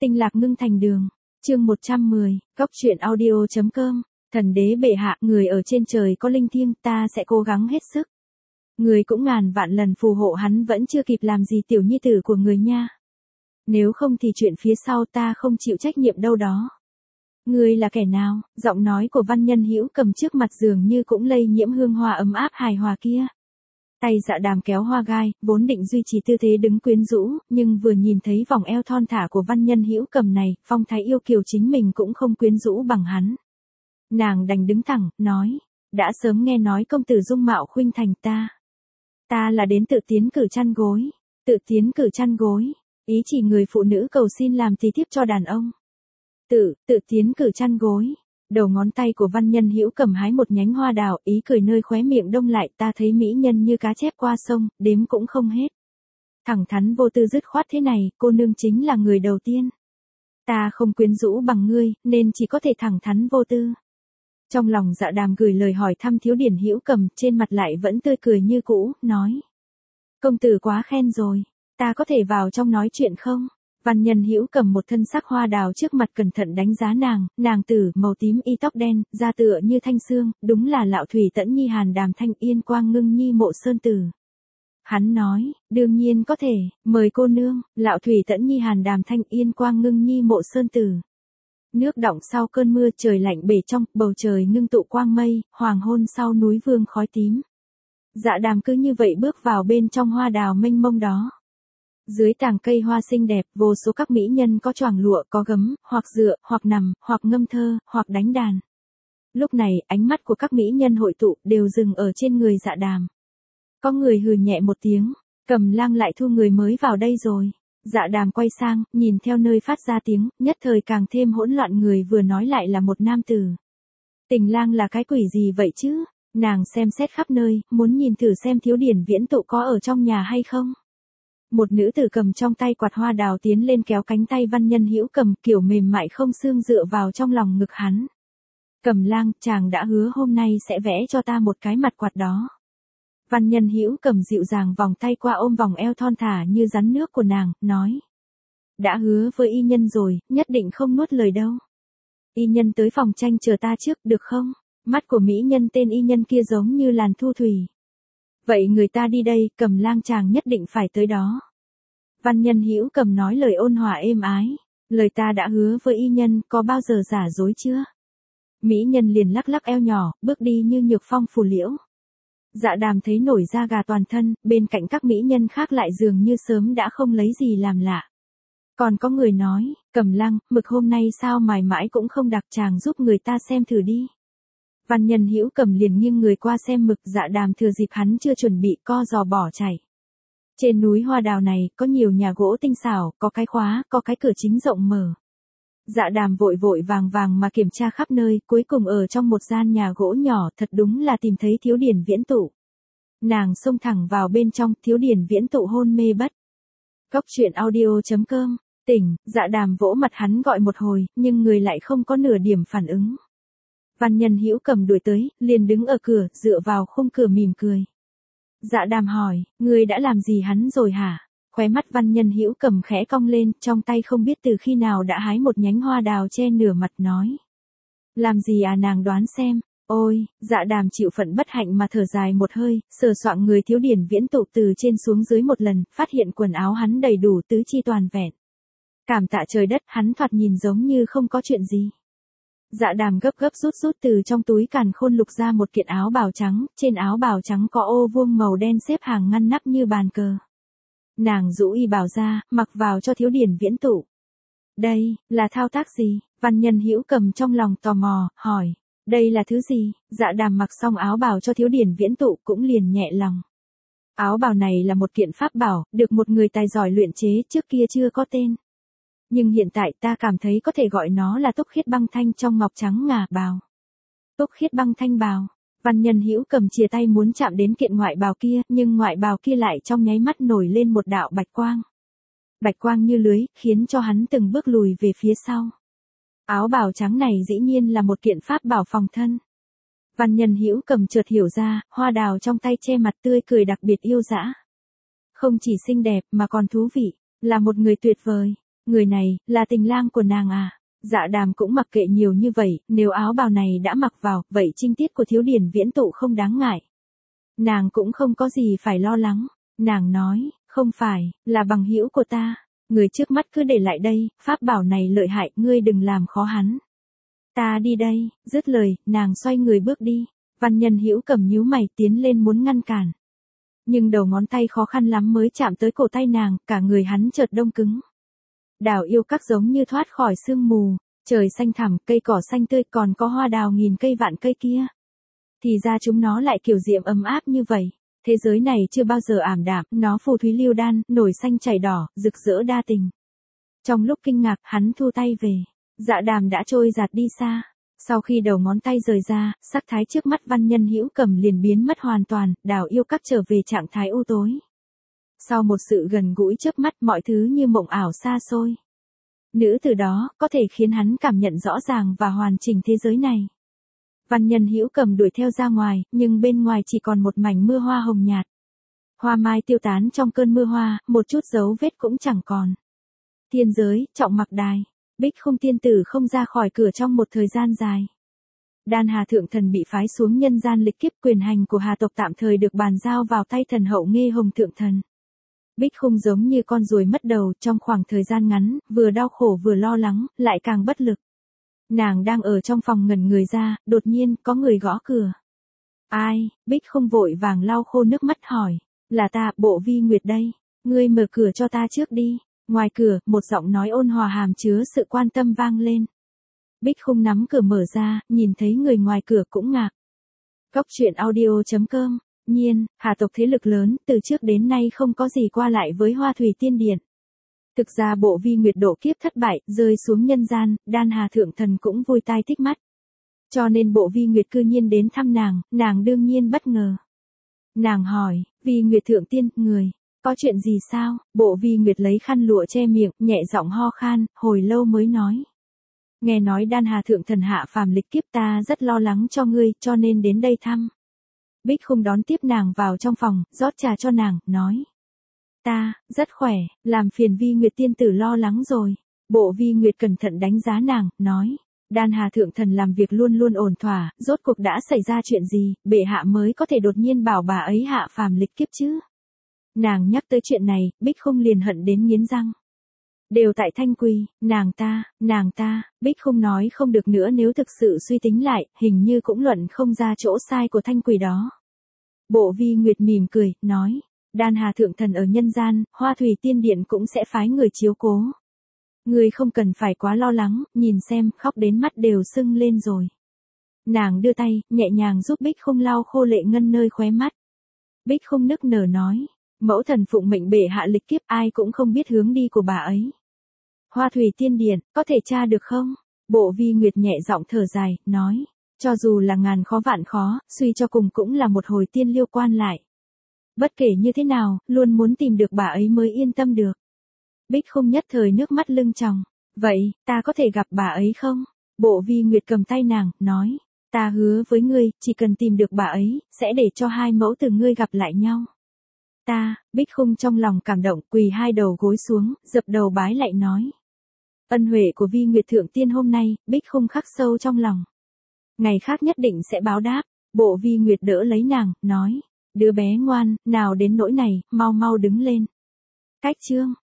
Tinh lạc ngưng thành đường. Chương 110, Góc truyện audio.com. Thần đế bệ hạ, người ở trên trời có linh thiêng, ta sẽ cố gắng hết sức. Người cũng ngàn vạn lần phù hộ hắn, vẫn chưa kịp làm gì tiểu nhi tử của người nha. Nếu không thì chuyện phía sau ta không chịu trách nhiệm đâu đó. Ngươi là kẻ nào? Giọng nói của Văn Nhân Hữu Cầm trước mặt dường như cũng lây nhiễm hương hoa ấm áp hài hòa kia. Tay Dạ Đàm kéo hoa gai, vốn định duy trì tư thế đứng quyến rũ, nhưng vừa nhìn thấy vòng eo thon thả của Văn Nhân Hữu Cầm này, phong thái yêu kiều chính mình cũng không quyến rũ bằng hắn. Nàng đành đứng thẳng, nói, đã sớm nghe nói công tử dung mạo khuynh thành ta. Ta là đến tự tiến cử chăn gối. Tự tiến cử chăn gối, ý chỉ người phụ nữ cầu xin làm tí thiếp cho đàn ông. Tự tiến cử chăn gối. Đầu ngón tay của Văn Nhân Hữu Cầm hái một nhánh hoa đào, ý cười nơi khóe miệng đông lại, ta thấy mỹ nhân như cá chép qua sông, đếm cũng không hết. Thẳng thắn vô tư dứt khoát thế này, cô nương chính là người đầu tiên. Ta không quyến rũ bằng ngươi, nên chỉ có thể thẳng thắn vô tư. Trong lòng Dạ Đàm gửi lời hỏi thăm Thiếu Điển Hữu Cầm, trên mặt lại vẫn tươi cười như cũ, nói. Công tử quá khen rồi, ta có thể vào trong nói chuyện không? Văn Nhân Hữu Cầm một thân sắc hoa đào trước mặt cẩn thận đánh giá nàng tử màu tím y tóc đen, da tựa như thanh xương, đúng là Lạo Thủy Tẫn Nhi Hàn Đàm Thanh Yên Quang Ngưng Nhi Mộ Sơn Tử. Hắn nói, đương nhiên có thể, mời cô nương. Lạo Thủy Tẫn Nhi Hàn Đàm Thanh Yên Quang Ngưng Nhi Mộ Sơn Tử. Nước đọng sau cơn mưa, trời lạnh bể trong, bầu trời ngưng tụ quang mây, hoàng hôn sau núi vương khói tím. Dạ Đàm cứ như vậy bước vào bên trong hoa đào mênh mông đó. Dưới tàng cây hoa xinh đẹp, vô số các mỹ nhân có choàng lụa, có gấm, hoặc dựa, hoặc nằm, hoặc ngâm thơ, hoặc đánh đàn. Lúc này, ánh mắt của các mỹ nhân hội tụ, đều dừng ở trên người Dạ Đàm. Có người hừ nhẹ một tiếng, Cầm Lang lại thu người mới vào đây rồi. Dạ Đàm quay sang, nhìn theo nơi phát ra tiếng, nhất thời càng thêm hỗn loạn, người vừa nói lại là một nam tử. Tình lang là cái quỷ gì vậy chứ? Nàng xem xét khắp nơi, muốn nhìn thử xem Thiếu Điển Viễn Tụ có ở trong nhà hay không. Một nữ tử cầm trong tay quạt hoa đào tiến lên kéo cánh tay Văn Nhân Hữu Cầm, kiểu mềm mại không xương dựa vào trong lòng ngực hắn. Cầm Lang, chàng đã hứa hôm nay sẽ vẽ cho ta một cái mặt quạt đó. Văn Nhân Hữu Cầm dịu dàng vòng tay qua ôm vòng eo thon thả như rắn nước của nàng, nói. Đã hứa với y nhân rồi, nhất định không nuốt lời đâu. Y nhân tới phòng tranh chờ ta trước, được không? Mắt của mỹ nhân tên y nhân kia giống như làn thu thủy. Vậy người ta đi đây, Cầm Lang chàng nhất định phải tới đó. Văn Nhân Hữu Cầm nói lời ôn hòa êm ái. Lời ta đã hứa với y nhân, có bao giờ giả dối chưa? Mỹ nhân liền lắc lắc eo nhỏ, bước đi như nhược phong phù liễu. Dạ Đàm thấy nổi da gà toàn thân, bên cạnh các mỹ nhân khác lại dường như sớm đã không lấy gì làm lạ. Còn có người nói, Cầm Lang, mực hôm nay sao mài mãi cũng không đặc, chàng giúp người ta xem thử đi. Văn Nhân Hữu Cầm liền nghiêng người qua xem mực. Dạ Đàm thừa dịp hắn chưa chuẩn bị, co giò bỏ chạy. Trên núi hoa đào này, có nhiều nhà gỗ tinh xảo, có cái khóa, có cái cửa chính rộng mở. Dạ Đàm vội vội vàng vàng mà kiểm tra khắp nơi, cuối cùng ở trong một gian nhà gỗ nhỏ, thật đúng là tìm thấy Thiếu Điển Viễn Tụ. Nàng xông thẳng vào bên trong, Thiếu Điển Viễn Tụ hôn mê bất. Góc truyện audio.com. Tỉnh. Dạ Đàm vỗ mặt hắn gọi một hồi, nhưng người lại không có nửa điểm phản ứng. Văn Nhân Hữu Cầm đuổi tới, liền đứng ở cửa, dựa vào khung cửa mỉm cười. Dạ Đàm hỏi, ngươi đã làm gì hắn rồi hả? Khóe mắt Văn Nhân Hữu Cầm khẽ cong lên, trong tay không biết từ khi nào đã hái một nhánh hoa đào che nửa mặt, nói. Làm gì à, nàng đoán xem. Ôi, Dạ Đàm chịu phận bất hạnh mà thở dài một hơi, sờ soạng người Thiếu Điển Viễn Tụ từ trên xuống dưới một lần, phát hiện quần áo hắn đầy đủ tứ chi toàn vẹn. Cảm tạ trời đất, hắn thoạt nhìn giống như không có chuyện gì. Dạ Đàm gấp gấp rút từ trong túi càn khôn lục ra một kiện áo bào trắng, trên áo bào trắng có ô vuông màu đen xếp hàng ngăn nắp như bàn cờ. Nàng rũ y bào ra, mặc vào cho Thiếu Điển Viễn Tụ. Đây, là thao tác gì? Văn Nhân Hữu Cầm trong lòng tò mò, hỏi. Đây là thứ gì? Dạ Đàm mặc xong áo bào cho Thiếu Điển Viễn Tụ cũng liền nhẹ lòng. Áo bào này là một kiện pháp bảo, được một người tài giỏi luyện chế, trước kia chưa có tên. Nhưng hiện tại ta cảm thấy có thể gọi nó là Túc Khiết Băng Thanh trong ngọc trắng ngà bào. Túc Khiết Băng Thanh bào. Văn Nhân Hữu Cầm chìa tay muốn chạm đến kiện ngoại bào kia, nhưng ngoại bào kia lại trong nháy mắt nổi lên một đạo bạch quang. Bạch quang như lưới, khiến cho hắn từng bước lùi về phía sau. Áo bào trắng này dĩ nhiên là một kiện pháp bảo phòng thân. Văn Nhân Hữu Cầm chợt hiểu ra, hoa đào trong tay che mặt tươi cười đặc biệt yêu dã. Không chỉ xinh đẹp mà còn thú vị, là một người tuyệt vời. Người này, là tình lang của nàng à? Dạ Đàm cũng mặc kệ nhiều như vậy, nếu áo bào này đã mặc vào, vậy trinh tiết của Thiếu Điển Viễn Tụ không đáng ngại. Nàng cũng không có gì phải lo lắng. Nàng nói, không phải, là bằng hữu của ta. Người trước mắt cứ để lại đây, pháp bảo này lợi hại, ngươi đừng làm khó hắn. Ta đi đây, dứt lời, nàng xoay người bước đi. Văn Nhân Hữu Cầm nhíu mày tiến lên muốn ngăn cản. Nhưng đầu ngón tay khó khăn lắm mới chạm tới cổ tay nàng, cả người hắn chợt đông cứng. Đào yêu các giống như thoát khỏi sương mù, trời xanh thẳm, cây cỏ xanh tươi, còn có hoa đào nghìn cây vạn cây kia. Thì ra chúng nó lại kiểu diệm ấm áp như vậy. Thế giới này chưa bao giờ ảm đạm, nó phù thúy lưu đan, nổi xanh chảy đỏ, rực rỡ đa tình. Trong lúc kinh ngạc, hắn thu tay về. Dạ Đàm đã trôi giạt đi xa. Sau khi đầu ngón tay rời ra, sắc thái trước mắt Văn Nhân Hữu Cầm liền biến mất hoàn toàn, Đào yêu các trở về trạng thái u tối. Sau một sự gần gũi chớp mắt, mọi thứ như mộng ảo xa xôi. Nữ từ đó, có thể khiến hắn cảm nhận rõ ràng và hoàn chỉnh thế giới này. Văn Nhân Hữu Cầm đuổi theo ra ngoài, nhưng bên ngoài chỉ còn một mảnh mưa hoa hồng nhạt. Hoa mai tiêu tán trong cơn mưa hoa, một chút dấu vết cũng chẳng còn. Thiên giới, Trọng Mặc Đài. Bích Khung tiên tử không ra khỏi cửa trong một thời gian dài. Đan Hà Thượng Thần bị phái xuống nhân gian lịch kiếp, quyền hành của Hà tộc tạm thời được bàn giao vào tay thần hậu Nghê Hồng Thượng Thần. Bích Khung giống như con ruồi mất đầu, trong khoảng thời gian ngắn, vừa đau khổ vừa lo lắng, lại càng bất lực. Nàng đang ở trong phòng ngẩn người ra, đột nhiên, có người gõ cửa. Ai? Bích Khung vội vàng lau khô nước mắt hỏi. Là ta, Bộ Vi Nguyệt đây. Ngươi mở cửa cho ta trước đi. Ngoài cửa, một giọng nói ôn hòa hàm chứa sự quan tâm vang lên. Bích Khung nắm cửa mở ra, nhìn thấy người ngoài cửa cũng ngạc. Cóc truyện audio.com. Nhiên, Hà tộc thế lực lớn, từ trước đến nay không có gì qua lại với Hoa Thủy Tiên Điện. Thực ra Bộ Vi Nguyệt độ kiếp thất bại, rơi xuống nhân gian, Đan Hà Thượng Thần cũng vui tai thích mắt. Cho nên Bộ Vi Nguyệt cư nhiên đến thăm nàng đương nhiên bất ngờ. Nàng hỏi, Vi Nguyệt Thượng Tiên, người, có chuyện gì sao? Bộ Vi Nguyệt lấy khăn lụa che miệng, nhẹ giọng ho khan, hồi lâu mới nói. Nghe nói Đan Hà Thượng Thần hạ phàm lịch kiếp, ta rất lo lắng cho ngươi, cho nên đến đây thăm. Bích Khung đón tiếp nàng vào trong phòng, rót trà cho nàng, nói. Ta, rất khỏe, làm phiền Vi Nguyệt tiên tử lo lắng rồi. Bộ Vi Nguyệt cẩn thận đánh giá nàng, nói. Đan Hà Thượng Thần làm việc luôn luôn ổn thỏa, rốt cuộc đã xảy ra chuyện gì, bệ hạ mới có thể đột nhiên bảo bà ấy hạ phàm lịch kiếp chứ. Nàng nhắc tới chuyện này, Bích Khung liền hận đến nghiến răng. Đều tại Thanh Quỳ, nàng ta, Bích Khung nói không được nữa, nếu thực sự suy tính lại, hình như cũng luận không ra chỗ sai của Thanh Quỳ đó. Bộ Vi Nguyệt mỉm cười, nói. Đan Hà Thượng Thần ở nhân gian, Hoa Thủy Tiên Điện cũng sẽ phái người chiếu cố. Ngươi không cần phải quá lo lắng, nhìn xem, khóc đến mắt đều sưng lên rồi. Nàng đưa tay, nhẹ nhàng giúp Bích Khung lau khô lệ ngân nơi khóe mắt. Bích Khung nức nở nói, mẫu thần phụng mệnh bệ hạ lịch kiếp, ai cũng không biết hướng đi của bà ấy. Hoa Thủy Tiên Điện, có thể tra được không? Bộ Vi Nguyệt nhẹ giọng thở dài, nói, cho dù là ngàn khó vạn khó, suy cho cùng cũng là một hồi tiên liêu quan lại. Bất kể như thế nào, luôn muốn tìm được bà ấy mới yên tâm được. Bích Khung nhất thời nước mắt lưng tròng. Vậy, ta có thể gặp bà ấy không? Bộ Vi Nguyệt cầm tay nàng, nói. Ta hứa với ngươi, chỉ cần tìm được bà ấy, sẽ để cho hai mẫu tử ngươi gặp lại nhau. Bích Khung trong lòng cảm động, quỳ hai đầu gối xuống, dập đầu bái lại nói. Ân huệ của Vi Nguyệt Thượng Tiên hôm nay, Bích Khung khắc sâu trong lòng. Ngày khác nhất định sẽ báo đáp. Bộ Vi Nguyệt đỡ lấy nàng, nói. Đứa bé ngoan, nào đến nỗi này, mau mau đứng lên. Cách chương.